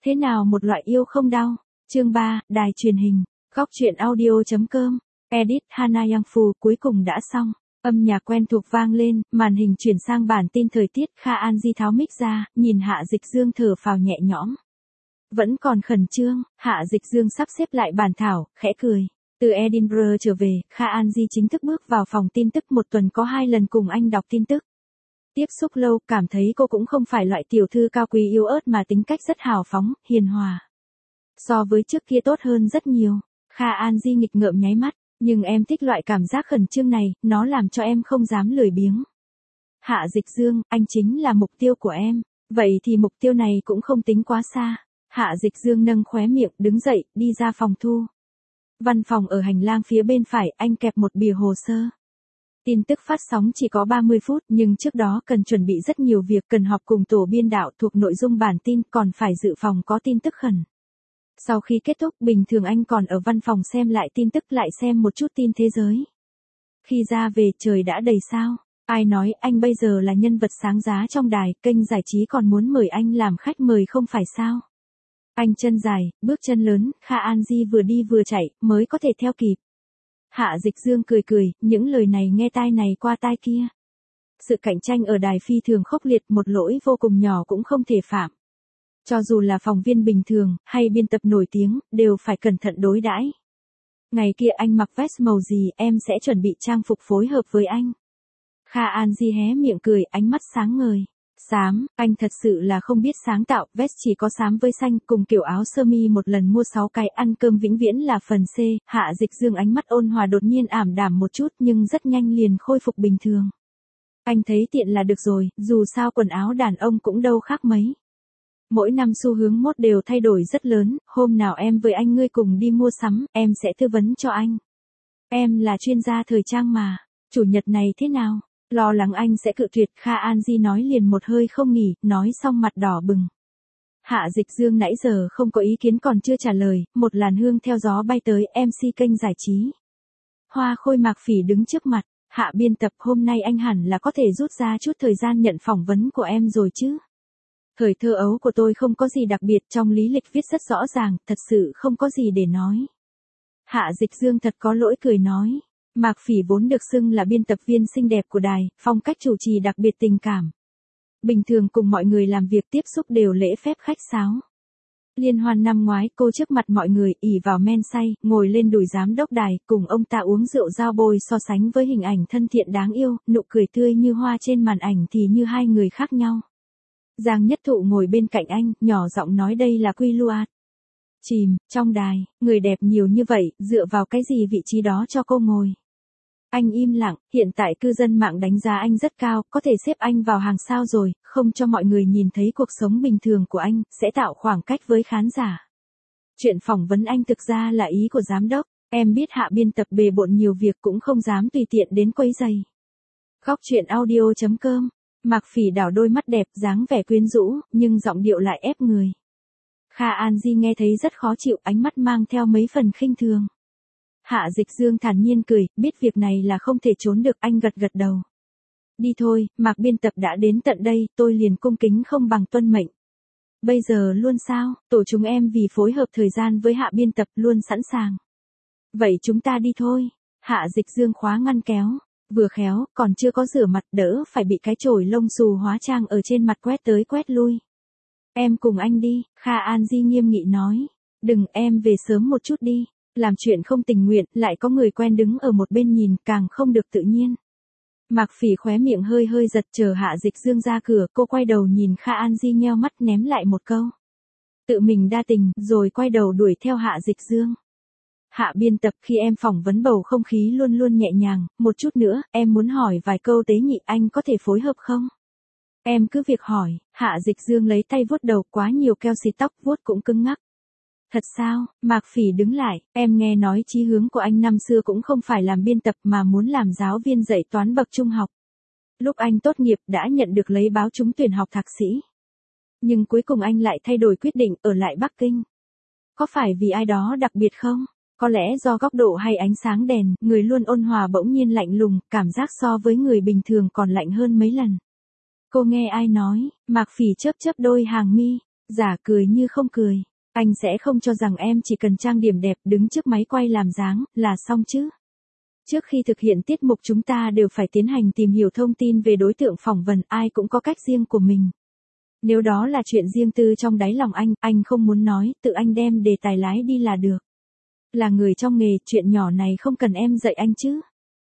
Thế nào một loại yêu không đau? Chương 3, đài truyền hình, góc truyện audio.com, edit Hana Yang Fu cuối cùng đã xong. Âm nhạc quen thuộc vang lên, màn hình chuyển sang bản tin thời tiết. Kha An Di tháo mic ra, nhìn Hạ Dịch Dương thở phào nhẹ nhõm. Vẫn còn khẩn trương, Hạ Dịch Dương sắp xếp lại bản thảo, khẽ cười. Từ Edinburgh trở về, Kha An Di chính thức bước vào phòng tin tức, một tuần có 2 lần cùng anh đọc tin tức. Tiếp xúc lâu, cảm thấy cô cũng không phải loại tiểu thư cao quý yếu ớt mà tính cách rất hào phóng, hiền hòa. So với trước kia tốt hơn rất nhiều. Kha An Di nghịch ngợm nháy mắt, nhưng em thích loại cảm giác khẩn trương này, nó làm cho em không dám lười biếng. Hạ Dịch Dương, anh chính là mục tiêu của em, vậy thì mục tiêu này cũng không tính quá xa. Hạ Dịch Dương nâng khóe miệng, đứng dậy, đi ra phòng thu. Văn phòng ở hành lang phía bên phải, anh kẹp một bìa hồ sơ. Tin tức phát sóng chỉ có 30 phút, nhưng trước đó cần chuẩn bị rất nhiều việc, cần họp cùng tổ biên đạo thuộc nội dung bản tin, còn phải dự phòng có tin tức khẩn. Sau khi kết thúc, bình thường anh còn ở văn phòng xem lại tin tức, lại xem một chút tin thế giới. Khi ra về, trời đã đầy sao. Ai nói anh bây giờ là nhân vật sáng giá trong đài, kênh giải trí còn muốn mời anh làm khách mời không phải sao? Anh chân dài, bước chân lớn, Kha An Di vừa đi vừa chạy, mới có thể theo kịp. Hạ Dịch Dương cười cười, những lời này nghe tai này qua tai kia. Sự cạnh tranh ở đài phi thường khốc liệt, một lỗi vô cùng nhỏ cũng không thể phạm. Cho dù là phóng viên bình thường, hay biên tập nổi tiếng, đều phải cẩn thận đối đãi. Ngày kia anh mặc vest màu gì, em sẽ chuẩn bị trang phục phối hợp với anh. Kha An Di hé miệng cười, ánh mắt sáng ngời. Xám, anh thật sự là không biết sáng tạo, vest chỉ có xám với xanh, cùng kiểu áo sơ mi một lần mua 6 cái, ăn cơm vĩnh viễn là phần C. Hạ Dịch Dương ánh mắt ôn hòa đột nhiên ảm đạm một chút, nhưng rất nhanh liền khôi phục bình thường. Anh thấy tiện là được rồi, dù sao quần áo đàn ông cũng đâu khác mấy. Mỗi năm xu hướng mốt đều thay đổi rất lớn, hôm nào em với anh ngươi cùng đi mua sắm, em sẽ tư vấn cho anh. Em là chuyên gia thời trang mà, chủ nhật này thế nào? Lo lắng anh sẽ cự tuyệt, Kha An Di nói liền một hơi không nghỉ, nói xong mặt đỏ bừng. Hạ Dịch Dương nãy giờ không có ý kiến còn chưa trả lời, một làn hương theo gió bay tới, MC kênh giải trí. Hoa Khôi Mạc Phỉ đứng trước mặt, Hạ biên tập, hôm nay anh hẳn là có thể rút ra chút thời gian nhận phỏng vấn của em rồi chứ. Thời thơ ấu của tôi không có gì đặc biệt, trong lý lịch viết rất rõ ràng, thật sự không có gì để nói. Hạ Dịch Dương thật có lỗi cười nói. Mạc Phỉ vốn được xưng là biên tập viên xinh đẹp của đài, phong cách chủ trì đặc biệt tình cảm. Bình thường cùng mọi người làm việc tiếp xúc đều lễ phép khách sáo. Liên hoan năm ngoái, cô trước mặt mọi người, ỷ vào men say, ngồi lên đùi giám đốc đài, cùng ông ta uống rượu giao bôi, so sánh với hình ảnh thân thiện đáng yêu, nụ cười tươi như hoa trên màn ảnh thì như hai người khác nhau. Giang Nhất Thụ ngồi bên cạnh anh, nhỏ giọng nói đây là quy luật. Chìm, trong đài, người đẹp nhiều như vậy, dựa vào cái gì vị trí đó cho cô ngồi. Anh im lặng, hiện tại cư dân mạng đánh giá anh rất cao, có thể xếp anh vào hàng sao rồi, không cho mọi người nhìn thấy cuộc sống bình thường của anh, sẽ tạo khoảng cách với khán giả. Chuyện phỏng vấn anh thực ra là ý của giám đốc, em biết Hạ biên tập bề bộn nhiều việc cũng không dám tùy tiện đến quấy giày. Góc truyện audio.com, Mạc Phỉ đảo đôi mắt đẹp, dáng vẻ quyến rũ, nhưng giọng điệu lại ép người. Kha An Di nghe thấy rất khó chịu, ánh mắt mang theo mấy phần khinh thường. Hạ Dịch Dương thản nhiên cười, biết việc này là không thể trốn được, anh gật gật đầu. Đi thôi, Mạc biên tập đã đến tận đây, tôi liền cung kính không bằng tuân mệnh. Bây giờ luôn sao, tổ chúng em vì phối hợp thời gian với Hạ biên tập luôn sẵn sàng. Vậy chúng ta đi thôi. Hạ Dịch Dương khóa ngăn kéo, vừa khéo, còn chưa có rửa mặt, đỡ phải bị cái chổi lông xù hóa trang ở trên mặt quét tới quét lui. Em cùng anh đi, Kha An Di nghiêm nghị nói. Đừng, em về sớm một chút đi. Làm chuyện không tình nguyện, lại có người quen đứng ở một bên nhìn, càng không được tự nhiên. Mạc Phỉ khóe miệng hơi hơi giật, chờ Hạ Dịch Dương ra cửa, cô quay đầu nhìn Kha An Di nheo mắt ném lại một câu. Tự mình đa tình, rồi quay đầu đuổi theo Hạ Dịch Dương. Hạ biên tập, khi em phỏng vấn bầu không khí luôn luôn nhẹ nhàng, một chút nữa, em muốn hỏi vài câu tế nhị, anh có thể phối hợp không? Em cứ việc hỏi. Hạ Dịch Dương lấy tay vuốt đầu, quá nhiều keo xịt tóc, vuốt cũng cứng ngắc. Thật sao? Mạc Phỉ đứng lại, em nghe nói chí hướng của anh năm xưa cũng không phải làm biên tập mà muốn làm giáo viên dạy toán bậc trung học. Lúc anh tốt nghiệp đã nhận được lấy báo trúng tuyển học thạc sĩ. Nhưng cuối cùng anh lại thay đổi quyết định ở lại Bắc Kinh. Có phải vì ai đó đặc biệt không? Có lẽ do góc độ hay ánh sáng đèn, người luôn ôn hòa bỗng nhiên lạnh lùng, cảm giác so với người bình thường còn lạnh hơn mấy lần. Cô nghe ai nói? Mạc Phỉ chớp chớp đôi hàng mi. Giả cười như không cười. Anh sẽ không cho rằng em chỉ cần trang điểm đẹp đứng trước máy quay làm dáng là xong chứ. Trước khi thực hiện tiết mục chúng ta đều phải tiến hành tìm hiểu thông tin về đối tượng phỏng vấn, ai cũng có cách riêng của mình. Nếu đó là chuyện riêng tư trong đáy lòng anh không muốn nói, tự anh đem đề tài lái đi là được. Là người trong nghề, chuyện nhỏ này không cần em dạy anh chứ.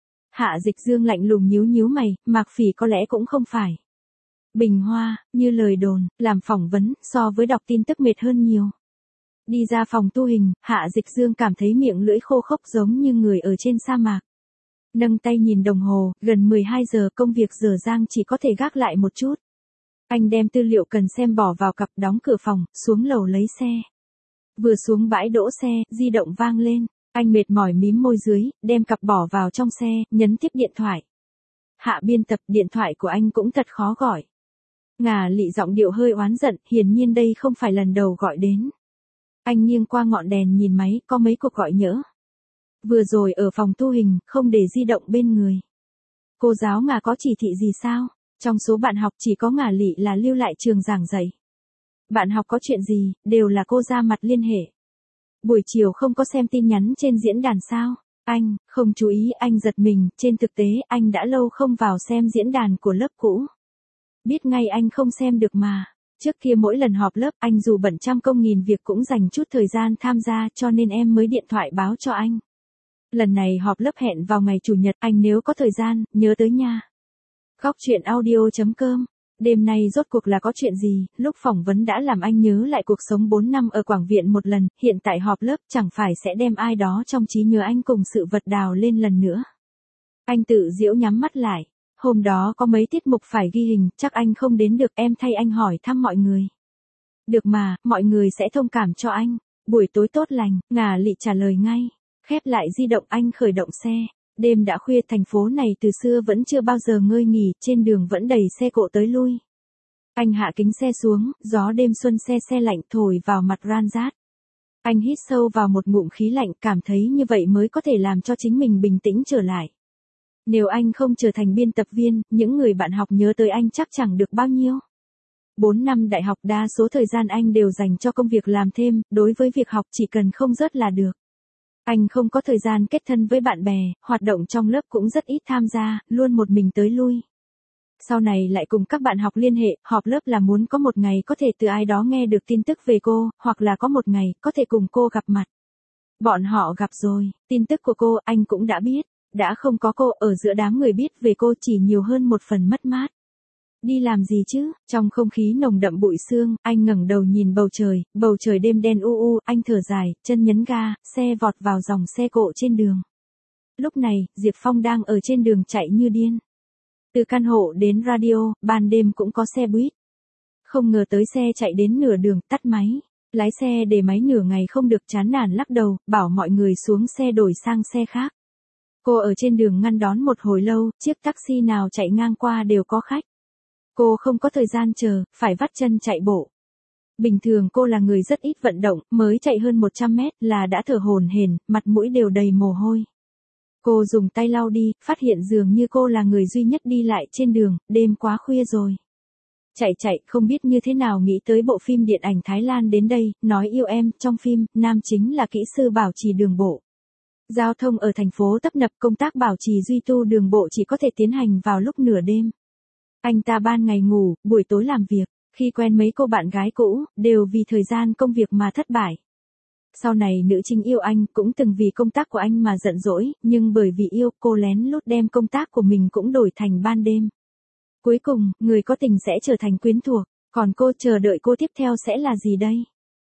Hạ Dịch Dương lạnh lùng nhíu nhíu mày, Mạc Phỉ có lẽ cũng không phải. Bình hoa, như lời đồn, làm phỏng vấn, so với đọc tin tức mệt hơn nhiều. Đi ra phòng tu hình, Hạ Dịch Dương cảm thấy miệng lưỡi khô khốc giống như người ở trên sa mạc. Nâng tay nhìn đồng hồ, gần 12 giờ, công việc dở dang chỉ có thể gác lại một chút. Anh đem tư liệu cần xem bỏ vào cặp, đóng cửa phòng, xuống lầu lấy xe. Vừa xuống bãi đỗ xe, di động vang lên. Anh mệt mỏi mím môi dưới, đem cặp bỏ vào trong xe, nhấn tiếp điện thoại. Hạ biên tập, điện thoại của anh cũng thật khó gọi. Ngà Lị giọng điệu hơi oán giận, hiển nhiên đây không phải lần đầu gọi đến. Anh nghiêng qua ngọn đèn nhìn máy, có mấy cuộc gọi nhỡ. Vừa rồi ở phòng thu hình, không để di động bên người. Cô giáo Ngà có chỉ thị gì sao? Trong số bạn học chỉ có Ngà Lị là lưu lại trường giảng dạy. Bạn học có chuyện gì, đều là cô ra mặt liên hệ. Buổi chiều không có xem tin nhắn trên diễn đàn sao? Anh, không chú ý, anh giật mình, trên thực tế anh đã lâu không vào xem diễn đàn của lớp cũ. Biết ngay anh không xem được mà. Trước kia mỗi lần họp lớp, anh dù bận trăm công nghìn việc cũng dành chút thời gian tham gia, cho nên em mới điện thoại báo cho anh. Lần này họp lớp hẹn vào ngày Chủ nhật, anh nếu có thời gian, nhớ tới nha. Góc chuyện audio.com. Đêm nay rốt cuộc là có chuyện gì, lúc phỏng vấn đã làm anh nhớ lại cuộc sống 4 năm ở Quảng Viện một lần, hiện tại họp lớp chẳng phải sẽ đem ai đó trong trí nhớ anh cùng sự vật đào lên lần nữa. Anh tự giễu nhắm mắt lại. Hôm đó có mấy tiết mục phải ghi hình, chắc anh không đến được, em thay anh hỏi thăm mọi người. Được mà, mọi người sẽ thông cảm cho anh. Buổi tối tốt lành, Ngà Lị trả lời ngay. Khép lại di động, anh khởi động xe. Đêm đã khuya, thành phố này từ xưa vẫn chưa bao giờ ngơi nghỉ, trên đường vẫn đầy xe cộ tới lui. Anh hạ kính xe xuống, gió đêm xuân se lạnh thổi vào mặt ran rát. Anh hít sâu vào một ngụm khí lạnh, cảm thấy như vậy mới có thể làm cho chính mình bình tĩnh trở lại. Nếu anh không trở thành biên tập viên, những người bạn học nhớ tới anh chắc chẳng được bao nhiêu. 4 năm đại học đa số thời gian anh đều dành cho công việc làm thêm, đối với việc học chỉ cần không rớt là được. Anh không có thời gian kết thân với bạn bè, hoạt động trong lớp cũng rất ít tham gia, luôn một mình tới lui. Sau này lại cùng các bạn học liên hệ, họp lớp là muốn có một ngày có thể từ ai đó nghe được tin tức về cô, hoặc là có một ngày có thể cùng cô gặp mặt. Bọn họ gặp rồi, tin tức của cô anh cũng đã biết, đã không có cô ở giữa đám người biết về cô chỉ nhiều hơn một phần mất mát. Đi làm gì chứ? Trong không khí nồng đậm bụi sương, anh ngẩng đầu nhìn bầu trời đêm đen u, anh thở dài, chân nhấn ga, xe vọt vào dòng xe cộ trên đường. Lúc này, Diệp Phong đang ở trên đường chạy như điên. Từ căn hộ đến radio, ban đêm cũng có xe buýt. Không ngờ tới xe chạy đến nửa đường, tắt máy. Lái xe để máy nửa ngày không được, chán nản lắc đầu, bảo mọi người xuống xe đổi sang xe khác. Cô ở trên đường ngăn đón một hồi lâu, chiếc taxi nào chạy ngang qua đều có khách. Cô không có thời gian chờ, phải vắt chân chạy bộ. Bình thường cô là người rất ít vận động, mới chạy hơn 100 mét là đã thở hổn hển, mặt mũi đều đầy mồ hôi. Cô dùng tay lau đi, phát hiện dường như cô là người duy nhất đi lại trên đường, đêm quá khuya rồi. Chạy, không biết như thế nào nghĩ tới bộ phim điện ảnh Thái Lan đến đây, nói yêu em, trong phim, nam chính là kỹ sư bảo trì đường bộ. Giao thông ở thành phố tấp nập, công tác bảo trì duy tu đường bộ chỉ có thể tiến hành vào lúc nửa đêm. Anh ta ban ngày ngủ, buổi tối làm việc, khi quen mấy cô bạn gái cũ, đều vì thời gian công việc mà thất bại. Sau này nữ chính yêu anh, cũng từng vì công tác của anh mà giận dỗi, nhưng bởi vì yêu, cô lén lút đem công tác của mình cũng đổi thành ban đêm. Cuối cùng, người có tình sẽ trở thành quyến thuộc, còn cô chờ đợi cô tiếp theo sẽ là gì đây?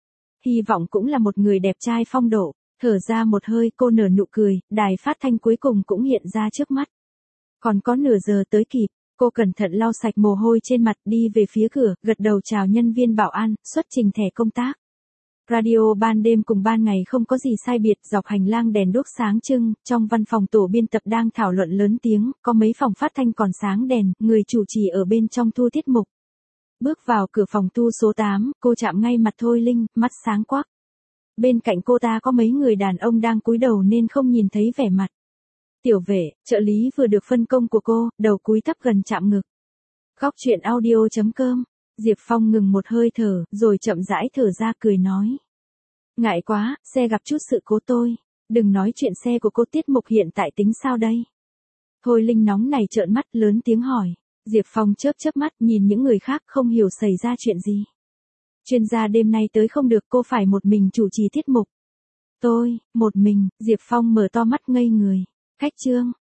Hy vọng cũng là một người đẹp trai phong độ. Thở ra một hơi, cô nở nụ cười, đài phát thanh cuối cùng cũng hiện ra trước mắt. Còn có nửa giờ tới kịp, cô cẩn thận lau sạch mồ hôi trên mặt, đi về phía cửa, gật đầu chào nhân viên bảo an, xuất trình thẻ công tác. Radio ban đêm cùng ban ngày không có gì sai biệt, dọc hành lang đèn đuốc sáng trưng, trong văn phòng tổ biên tập đang thảo luận lớn tiếng, có mấy phòng phát thanh còn sáng đèn, người chủ trì ở bên trong thu tiết mục. Bước vào cửa phòng thu số 8, cô chạm ngay mặt Thôi Linh, mắt sáng quắc. Bên cạnh cô ta có mấy người đàn ông đang cúi đầu nên không nhìn thấy vẻ mặt. Tiểu Vệ, trợ lý vừa được phân công của cô, đầu cúi thấp gần chạm ngực. Góc chuyện audio.com Diệp Phong ngừng một hơi thở, rồi chậm rãi thở ra cười nói. Ngại quá, xe gặp chút sự cố tôi. Đừng nói chuyện xe của cô, tiết mục hiện tại tính sao đây? Thôi Linh nóng này trợn mắt lớn tiếng hỏi. Diệp Phong chớp chớp mắt nhìn những người khác không hiểu xảy ra chuyện gì. Chuyên gia đêm nay tới không được, cô phải một mình chủ trì tiết mục. Tôi, một mình, Diệp Phong mở to mắt ngây người. Khách Trương,